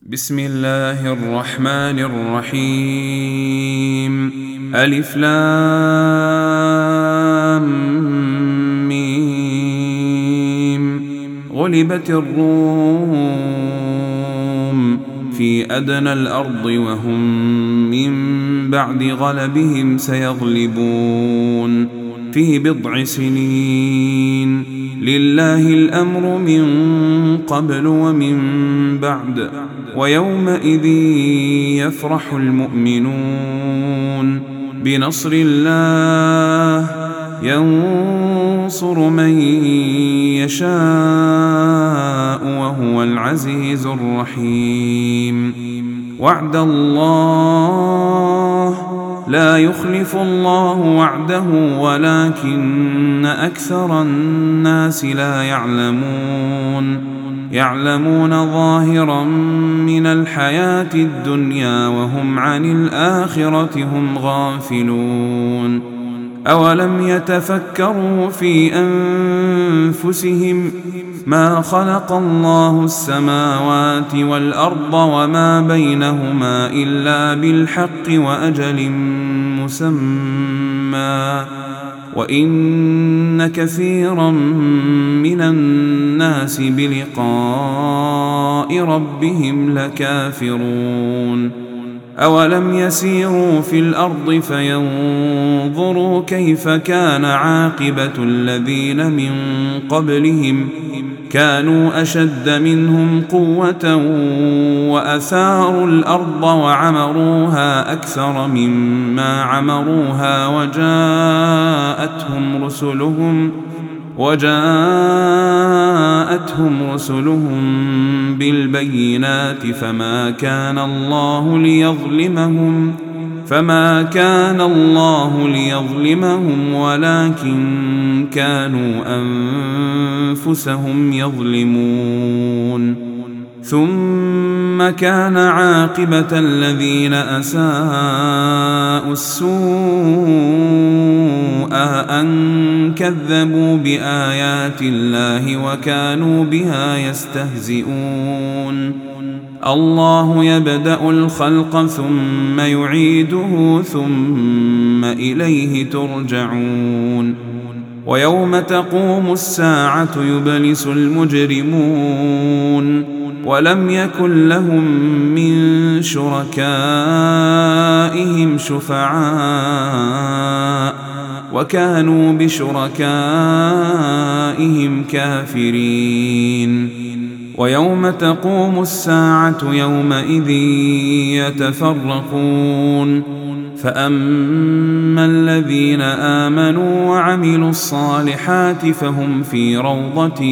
بسم الله الرحمن الرحيم. ألف لام ميم. غلبت الروم في أدنى الأرض وهم من بعد غلبهم سيغلبون في بضع سنين. لله الأمر من قبل ومن بعد ويومئذ يفرح المؤمنون بنصر الله ينصر من يشاء وهو العزيز الرحيم. وعد الله لا يخلف الله وعده ولكن أكثر الناس لا يعلمون ظاهرا من الحياة الدنيا وهم عن الآخرة هم غافلون. أولم يتفكروا في أنفسهم ما خلق الله السماوات والأرض وما بينهما إلا بالحق وأجل مسمى وإن كثيرا من الناس بلقاء ربهم لكافرون. أولم يسيروا في الأرض فينظروا كيف كان عاقبة الذين من قبلهم كانوا أشد منهم قوة وأثاروا الأرض وعمروها أكثر مما عمروها وجاءتهم رسلهم بالبينات فما كان الله ليظلمهم ولكن كانوا أنفسهم يظلمون. ثم كان عاقبة الذين أساءوا السوء أن كذبوا بآيات الله وكانوا بها يستهزئون. الله يبدأ الخلق ثم يعيده ثم إليه ترجعون. ويوم تقوم الساعة يبلس المجرمون ولم يكن لهم من شركائهم شفعاء وكانوا بشركائهم كافرين. ويوم تقوم الساعة يومئذ يتفرقون فأما الذين آمنوا وعملوا الصالحات فهم في روضة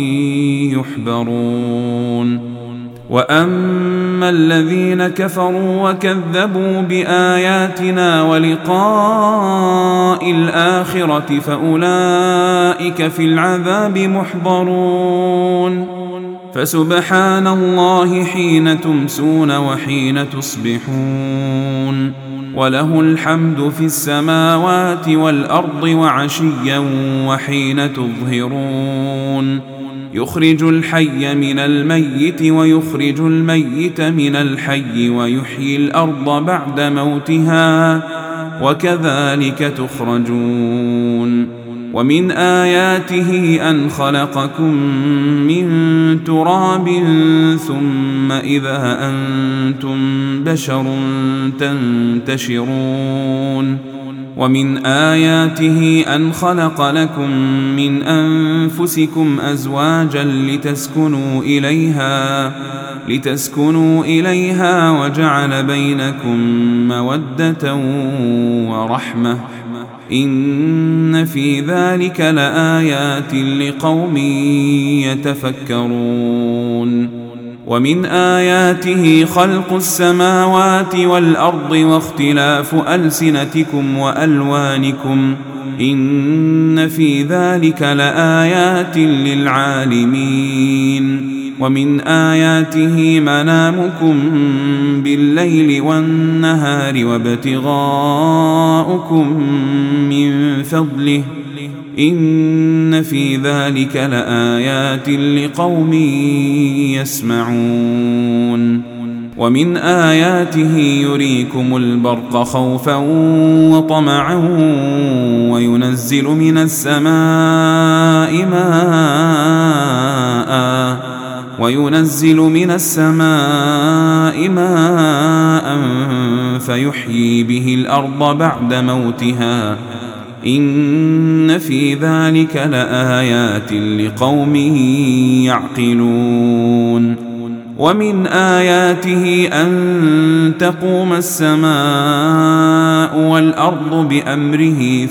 يحبرون. وأما الذين كفروا وكذبوا بآياتنا ولقاء الآخرة فأولئك في العذاب محضرون. فسبحان الله حين تمسون وحين تصبحون وله الحمد في السماوات والأرض وعشيا وحين تظهرون. يخرج الحي من الميت ويخرج الميت من الحي ويحيي الأرض بعد موتها وكذلك تخرجون. ومن آياته أن خلقكم من تراب ثم إذا أنتم بشر تنتشرون. ومن آياته أن خلق لكم من أنفسكم أزواجا لتسكنوا إليها وجعل بينكم مودة ورحمة إن في ذلك لآيات لقوم يتفكرون. ومن آياته خلق السماوات والأرض واختلاف ألسنتكم وألوانكم إن في ذلك لآيات للعالمين. ومن آياته منامكم بالليل والنهار وابتغاؤكم من فضله إن في ذلك لآيات لقوم يسمعون ومن آياته يريكم البرق خوفا وطمعا وينزل من السماء ماء فيحيي به الأرض بعد موتها إن في ذلك لآيات لقوم يعقلون ومن آياته أن تقوم السماء والأرض بأمره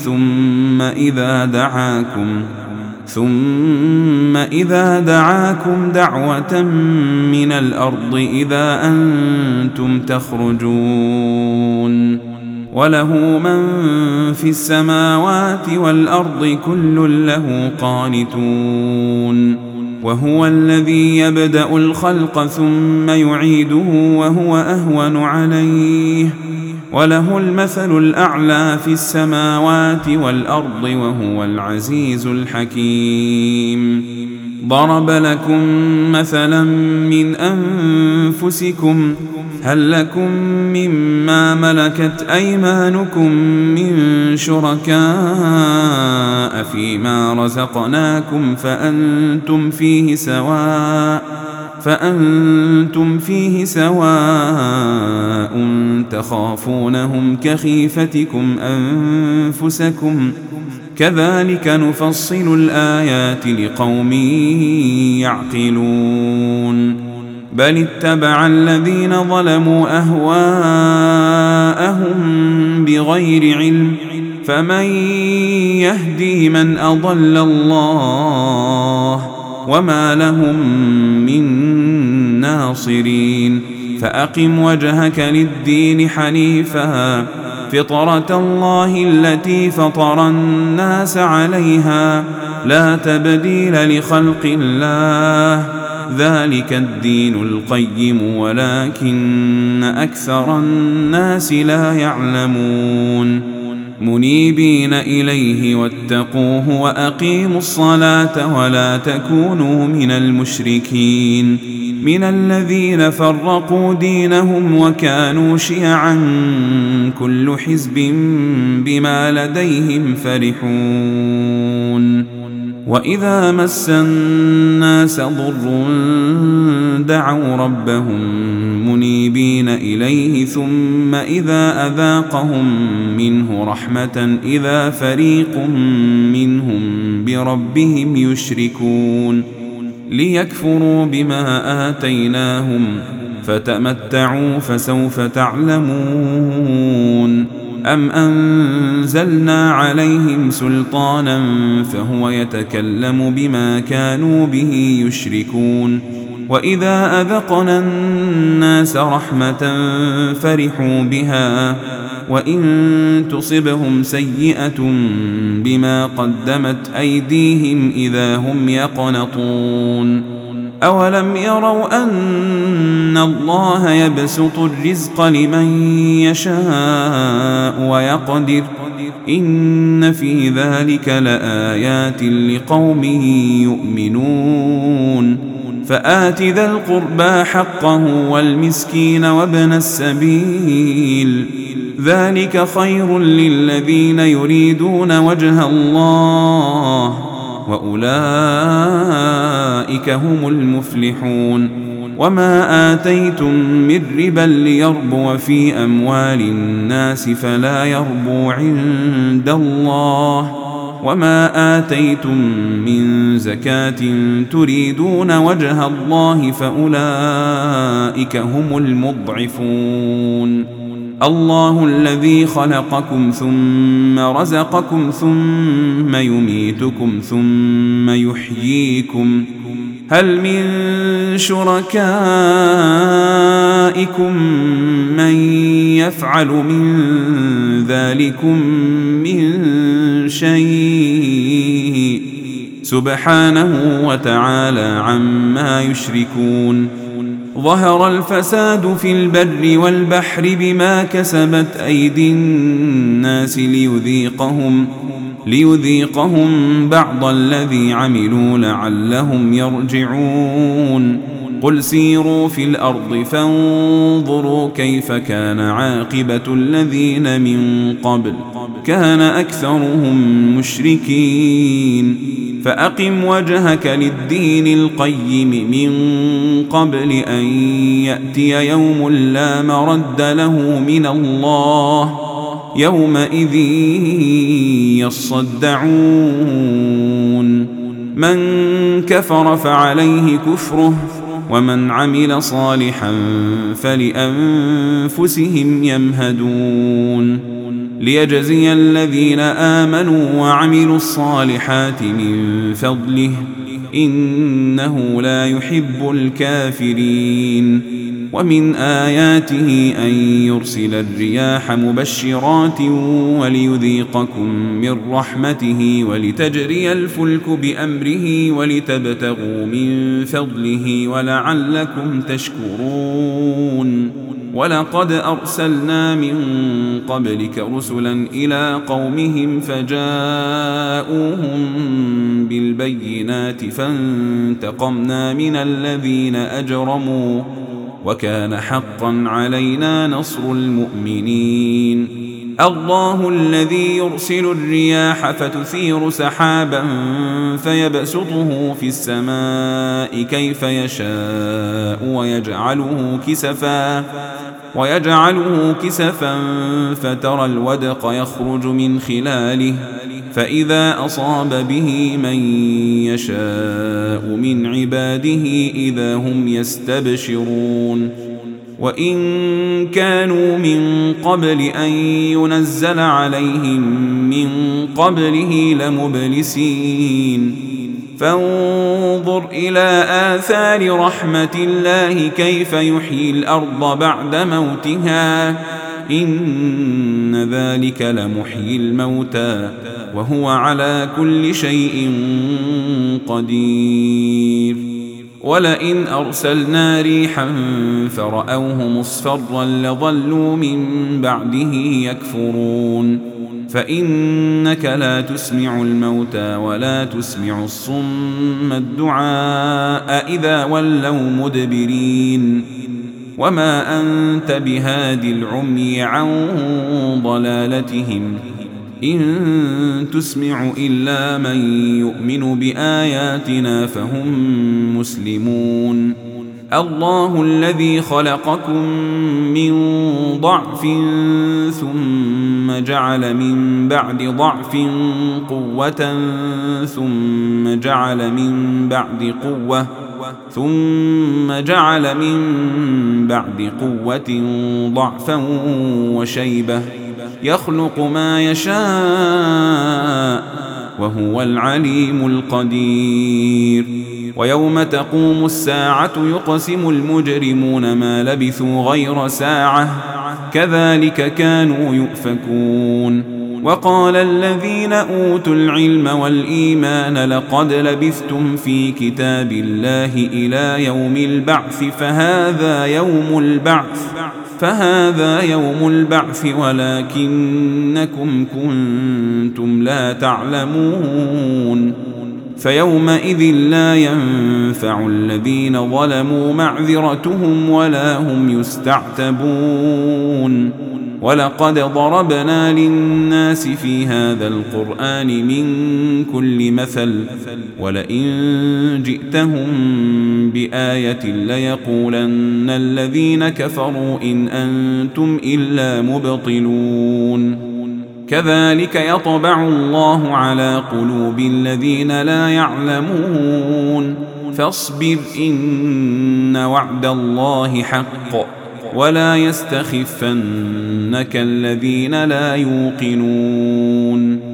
ثم إذا دعاكم دعوة من الأرض إذا أنتم تخرجون وله من في السماوات والأرض كل له قانتون وهو الذي يبدأ الخلق ثم يعيده وهو أهون عليه وله المثل الأعلى في السماوات والأرض وهو العزيز الحكيم ضرب لكم مثلا من أنفسكم هل لكم مما ملكت أيمانكم من شركاء فيما رزقناكم فأنتم فيه سواء تخافونهم كخيفتكم أنفسكم كذلك نفصل الآيات لقوم يعقلون بل اتبع الذين ظلموا أهواءهم بغير علم فمن يهدي من أضل الله وما لهم من ناصرين فأقم وجهك للدين حنيفا فطرة الله التي فطر الناس عليها لا تبديل لخلق الله ذلك الدين القيم ولكن أكثر الناس لا يعلمون منيبين إليه واتقوه وأقيموا الصلاة ولا تكونوا من المشركين من الذين فرقوا دينهم وكانوا شيعا كل حزب بما لديهم فرحون وإذا مس الناس ضر دعوا ربهم منيبين إليه ثم إذا أذاقهم منه رحمة إذا فريق منهم بربهم يشركون ليكفروا بما آتيناهم فتمتعوا فسوف تعلمون أم أنزلنا عليهم سلطانا فهو يتكلم بما كانوا به يشركون وإذا أذقنا الناس رحمة فرحوا بها وإن تصبهم سيئة بما قدمت أيديهم إذا هم يقنطون أولم يروا أن الله يبسط الرزق لمن يشاء ويقدر إن في ذلك لآيات لقوم يؤمنون فآت ذا القربى حقه والمسكين وابن السبيل ذلك خير للذين يريدون وجه الله وأولئك هم المفلحون وما آتيتم من ربا ليربو في أموال الناس فلا يربو عند الله وما آتيتم من زكاة تريدون وجه الله فأولئك هم المضعفون الله الذي خلقكم ثم رزقكم ثم يميتكم ثم يحييكم هل من شركائكم من يفعل من ذلكم من شيء سبحانه وتعالى عما يشركون ظهر الفساد في البر والبحر بما كسبت أيدي الناس ليذيقهم بعض الذي عملوا لعلهم يرجعون قل سيروا في الأرض فانظروا كيف كان عاقبة الذين من قبل كان أكثرهم مشركين فأقم وجهك للدين القيم من قبل أن يأتي يوم لا مرد له من الله يومئذ يصدعون من كفر فعليه كفره ومن عمل صالحا فلأنفسهم يمهدون ليجزي الذين آمنوا وعملوا الصالحات من فضله إنه لا يحب الكافرين ومن آياته أن يرسل الرياح مبشرات وليذيقكم من رحمته ولتجري الفلك بأمره ولتبتغوا من فضله ولعلكم تشكرون ولقد أرسلنا من قبلك رسلا إلى قومهم فجاءوهم بالبينات فانتقمنا من الذين أجرموا وكان حقا علينا نصر المؤمنين الله الذي يرسل الرياح فتثير سحابا فيبسطه في السماء كيف يشاء ويجعله كسفا فترى الودق يخرج من خلاله فإذا أصاب به من يشاء من عباده إذا هم يستبشرون وإن كانوا من قبل أن ينزل عليهم من قبله لمبلسين فانظر إلى آثار رحمة الله كيف يحيي الأرض بعد موتها إن ذلك لمحيي الموتى وهو على كل شيء قدير ولئن أرسلنا ريحا فرأوه مصفرا لظلوا من بعده يكفرون فإنك لا تسمع الموتى ولا تسمع الصم الدعاء إذا ولوا مدبرين وما أنت بهاد العمي عن ضلالتهم إن تسمع إلا من يؤمن بآياتنا فهم مسلمون الله الذي خلقكم من ضعف ثم جعل من بعد ضعف قوة ثم جعل من بعد قوة ضعفا وشيبة يخلق ما يشاء وهو العليم القدير ويوم تقوم الساعة يقسم المجرمون ما لبثوا غير ساعة كذلك كانوا يؤفكون وقال الذين أوتوا العلم والإيمان لقد لبثتم في كتاب الله إلى يوم البعث فهذا يوم البعث ولكنكم كنتم لا تعلمون فيومئذ لا ينفع الذين ظلموا معذرتهم ولا هم يستعتبون ولقد ضربنا للناس في هذا القرآن من كل مثل ولئن جئتهم بآية ليقولن الذين كفروا إن أنتم إلا مبطلون كذلك يطبع الله على قلوب الذين لا يعلمون فاصبر إن وعد الله حق ولا يستخفنك الذين لا يوقنون